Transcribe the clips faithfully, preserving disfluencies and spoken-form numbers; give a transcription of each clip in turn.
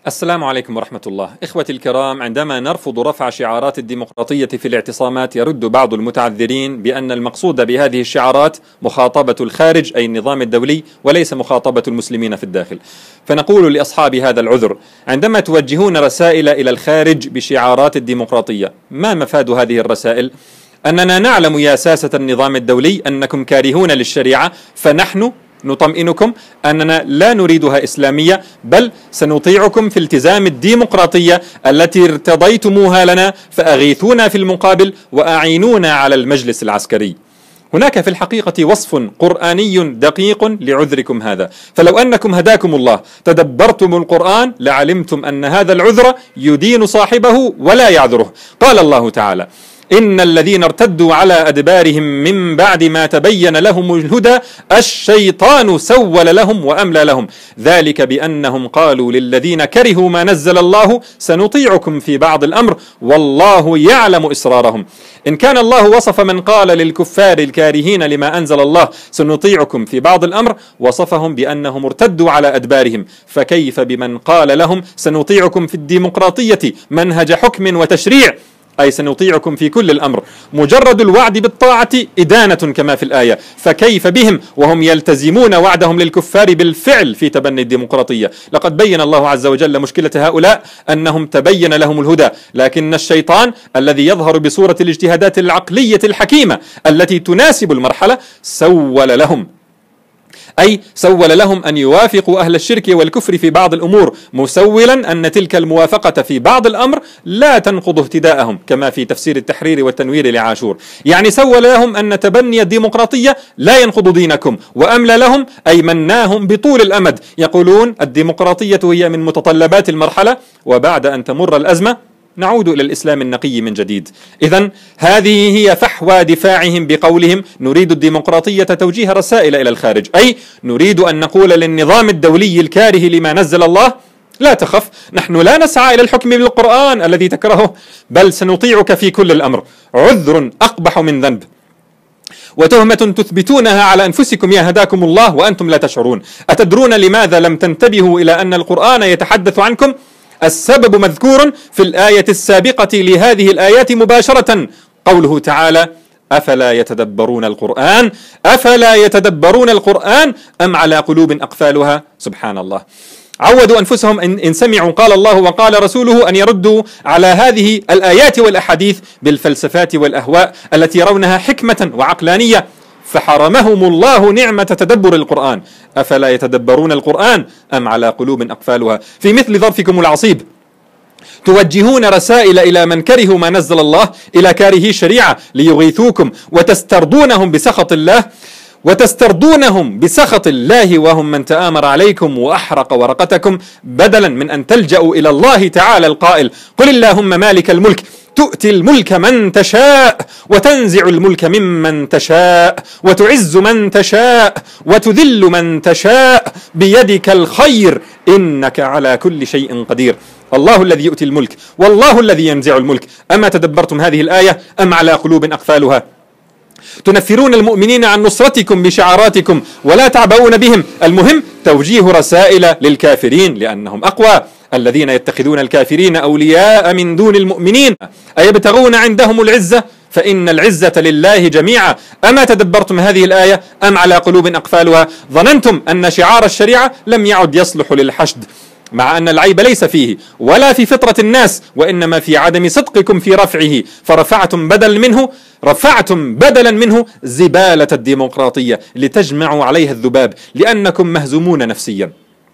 السلام عليكم ورحمة الله. إخوتي الكرام، عندما نرفض رفع شعارات الديمقراطية في الاعتصامات يرد بعض المتعذرين بأن المقصود بهذه الشعارات مخاطبة الخارج أي النظام الدولي وليس مخاطبة المسلمين في الداخل. فنقول لأصحاب هذا العذر: عندما توجهون رسائل إلى الخارج بشعارات الديمقراطية، ما مفاد هذه الرسائل؟ أننا نعلم يا ساسة النظام الدولي أنكم كارهون للشريعة، فنحن نطمئنكم أننا لا نريدها إسلامية، بل سنطيعكم في التزام الديمقراطية التي ارتضيتموها لنا، فأغيثونا في المقابل وأعينونا على المجلس العسكري. هناك في الحقيقة وصف قرآني دقيق لعذركم هذا، فلو أنكم هداكم الله تدبرتم القرآن لعلمتم أن هذا العذر يدين صاحبه ولا يعذره. قال الله تعالى: إن الذين ارتدوا على أدبارهم من بعد ما تبين لهم الهدى الشيطان سول لهم وأملى لهم ذلك بأنهم قالوا للذين كرهوا ما نزل الله سنطيعكم في بعض الأمر والله يعلم إسرارهم. إن كان الله وصف من قال للكفار الكارهين لما أنزل الله سنطيعكم في بعض الأمر وصفهم بأنهم ارتدوا على أدبارهم، فكيف بمن قال لهم سنطيعكم في الديمقراطية منهج حكم وتشريع، أي سنطيعكم في كل الأمر. مجرد الوعد بالطاعة إدانة كما في الآية، فكيف بهم وهم يلتزمون وعدهم للكفار بالفعل في تبني الديمقراطية؟ لقد بين الله عز وجل مشكلة هؤلاء أنهم تبين لهم الهدى، لكن الشيطان الذي يظهر بصورة الاجتهادات العقلية الحكيمة التي تناسب المرحلة سول لهم، أي سول لهم أن يوافقوا أهل الشرك والكفر في بعض الأمور، مسولا أن تلك الموافقة في بعض الأمر لا تنقض اهتداءهم، كما في تفسير التحرير والتنوير لعاشور. يعني سول لهم أن تبني الديمقراطية لا ينقض دينكم، وأملى لهم أي مناهم بطول الأمد. يقولون الديمقراطية هي من متطلبات المرحلة، وبعد أن تمر الأزمة نعود إلى الإسلام النقي من جديد. إذن هذه هي فحوى دفاعهم بقولهم نريد الديمقراطية توجيه رسائل إلى الخارج، أي نريد أن نقول للنظام الدولي الكاره لما نزل الله: لا تخف، نحن لا نسعى إلى الحكم بالقرآن الذي تكرهه، بل سنطيعك في كل الأمر. عذر أقبح من ذنب، وتهمة تثبتونها على أنفسكم يا هداكم الله وأنتم لا تشعرون. أتدرون لماذا لم تنتبهوا إلى أن القرآن يتحدث عنكم؟ السبب مذكور في الآية السابقة لهذه الآيات مباشرة، قوله تعالى: أفلا يتدبرون القرآن أفلا يتدبرون القرآن أم على قلوب أقفالها. سبحان الله. عودوا أنفسهم إن سمعوا قال الله وقال رسوله أن يردوا على هذه الآيات والأحاديث بالفلسفات والأهواء التي يرونها حكمة وعقلانية، فحرمهم الله نعمة تدبر القرآن. أفلا يتدبرون القرآن أم على قلوب أقفالها. في مثل ظرفكم العصيب توجهون رسائل إلى من كرهوا ما نزل الله، إلى كارهي الشريعة، ليغيثوكم وتسترضونهم بسخط الله وتسترضونهم بسخط الله وهم من تآمر عليكم وأحرق ورقتكم، بدلا من أن تلجأوا إلى الله تعالى القائل: قل اللهم مالك الملك تؤتي الملك من تشاء وتنزع الملك ممن تشاء وتعز من تشاء وتذل من تشاء بيدك الخير إنك على كل شيء قدير. الله الذي يؤتي الملك والله الذي ينزع الملك. أما تدبرتم هذه الآية أم على قلوب أقفالها؟ تنفرون المؤمنين عن نصرتكم بشعاراتكم ولا تعبؤون بهم. المهم توجيه رسائل للكافرين لأنهم أقوى. الذين يتخذون الكافرين أولياء من دون المؤمنين أيبتغون عندهم العزة فإن العزة لله جميعا. أما تدبرتم هذه الآية أم على قلوب أقفالها؟ ظننتم أن شعار الشريعة لم يعد يصلح للحشد، مع أن العيب ليس فيه ولا في فطرة الناس، وإنما في عدم صدقكم في رفعه، فرفعتم بدل منه رفعتم بدلا منه زبالة الديمقراطية لتجمعوا عليها الذباب، لأنكم مهزومون نفسيا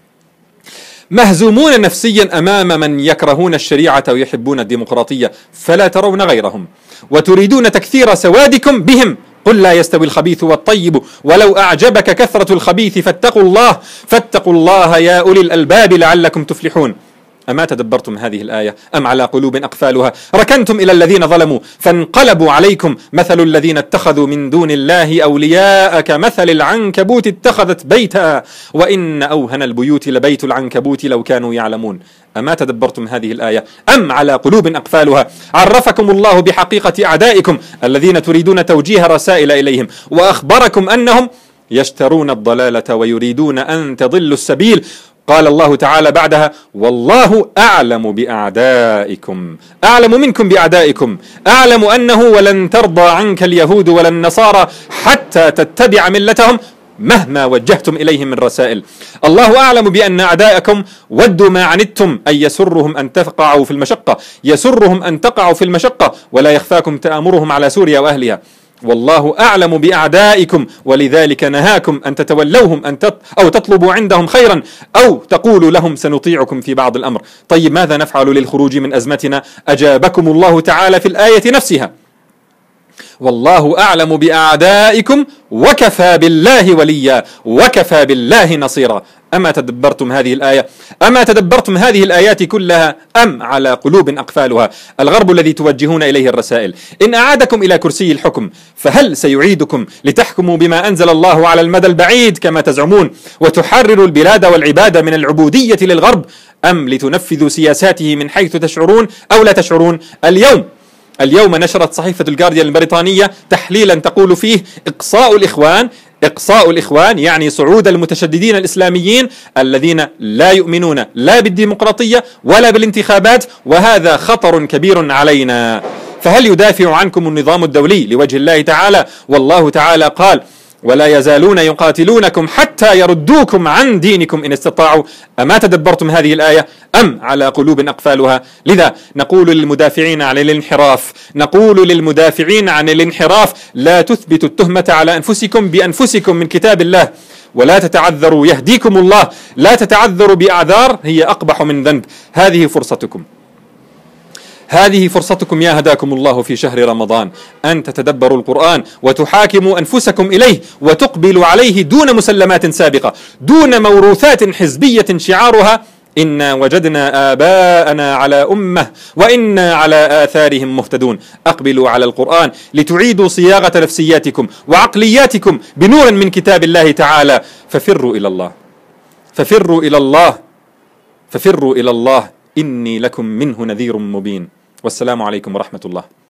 مهزومون نفسيا أمام من يكرهون الشريعة ويحبون الديمقراطية، فلا ترون غيرهم وتريدون تكثير سوادكم بهم. قل لا يستوي الخبيث والطيب ولو أعجبك كثرة الخبيث فاتقوا الله فاتقوا الله يا أولي الألباب لعلكم تفلحون. أما تدبرتم هذه الآية أم على قلوب أقفالها؟ ركنتم إلى الذين ظلموا فانقلبوا عليكم مثل الذين اتخذوا من دون الله أولياء كمثل العنكبوت اتخذت بيتا وإن أوهن البيوت لبيت العنكبوت لو كانوا يعلمون. أما تدبرتم هذه الآية أم على قلوب أقفالها؟ عرفكم الله بحقيقة أعدائكم الذين تريدون توجيه رسائل إليهم، وأخبركم أنهم يشترون الضلالة ويريدون أن تضلوا السبيل. قال الله تعالى بعدها: والله أعلم بأعدائكم، أعلم منكم بأعدائكم، أعلم أنه ولن ترضى عنك اليهود ولا النصارى حتى تتبع ملتهم مهما وجهتم إليهم من رسائل. الله أعلم بأن أعداءكم ودوا ما عنتم، أي يسرهم أن تقعوا في المشقة، يسرهم أن تقعوا في المشقة، ولا يخفاكم تآمرهم على سوريا وأهلها. والله أعلم بأعدائكم ولذلك نهاكم أن تتولوهم أن تط أو تطلبوا عندهم خيرا أو تقولوا لهم سنطيعكم في بعض الأمر. طيب ماذا نفعل للخروج من أزمتنا؟ أجابكم الله تعالى في الآية نفسها: والله أعلم بأعدائكم وكفى بالله وليا وكفى بالله نصيرا. أما تدبرتم هذه الآية؟ أما تدبرتم هذه الآيات كلها أم على قلوب أقفالها؟ الغرب الذي توجهون إليه الرسائل إن أعادكم إلى كرسي الحكم فهل سيعيدكم لتحكموا بما أنزل الله على المدى البعيد كما تزعمون وتحرروا البلاد والعباد من العبودية للغرب، أم لتنفذوا سياساته من حيث تشعرون أو لا تشعرون؟ اليوم اليوم نشرت صحيفة الجارديان البريطانية تحليلا تقول فيه: إقصاء الإخوان إقصاء الإخوان يعني صعود المتشددين الإسلاميين الذين لا يؤمنون لا بالديمقراطية ولا بالانتخابات، وهذا خطر كبير علينا. فهل يدافع عنكم النظام الدولي لوجه الله تعالى؟ والله تعالى قال: ولا يزالون يقاتلونكم حتى يردوكم عن دينكم إن استطاعوا. أما تدبرتم هذه الآية أم على قلوب أقفالها؟ لذا نقول للمدافعين عن الانحراف نقول للمدافعين عن الانحراف لا تثبتوا التهمة على أنفسكم بأنفسكم من كتاب الله، ولا تتعذروا يهديكم الله، لا تتعذروا بأعذار هي أقبح من ذنب. هذه فرصتكم هذه فرصتكم يا هداكم الله في شهر رمضان أن تتدبروا القرآن وتحاكموا أنفسكم إليه وتقبلوا عليه دون مسلمات سابقة، دون موروثات حزبية شعارها: إنا وجدنا آباءنا على أمة وإنا على آثارهم مهتدون. أقبلوا على القرآن لتعيدوا صياغة نفسياتكم وعقلياتكم بنور من كتاب الله تعالى. ففروا إلى الله ففروا إلى الله ففروا إلى الله إني لكم منه نذير مبين. والسلام عليكم ورحمة الله.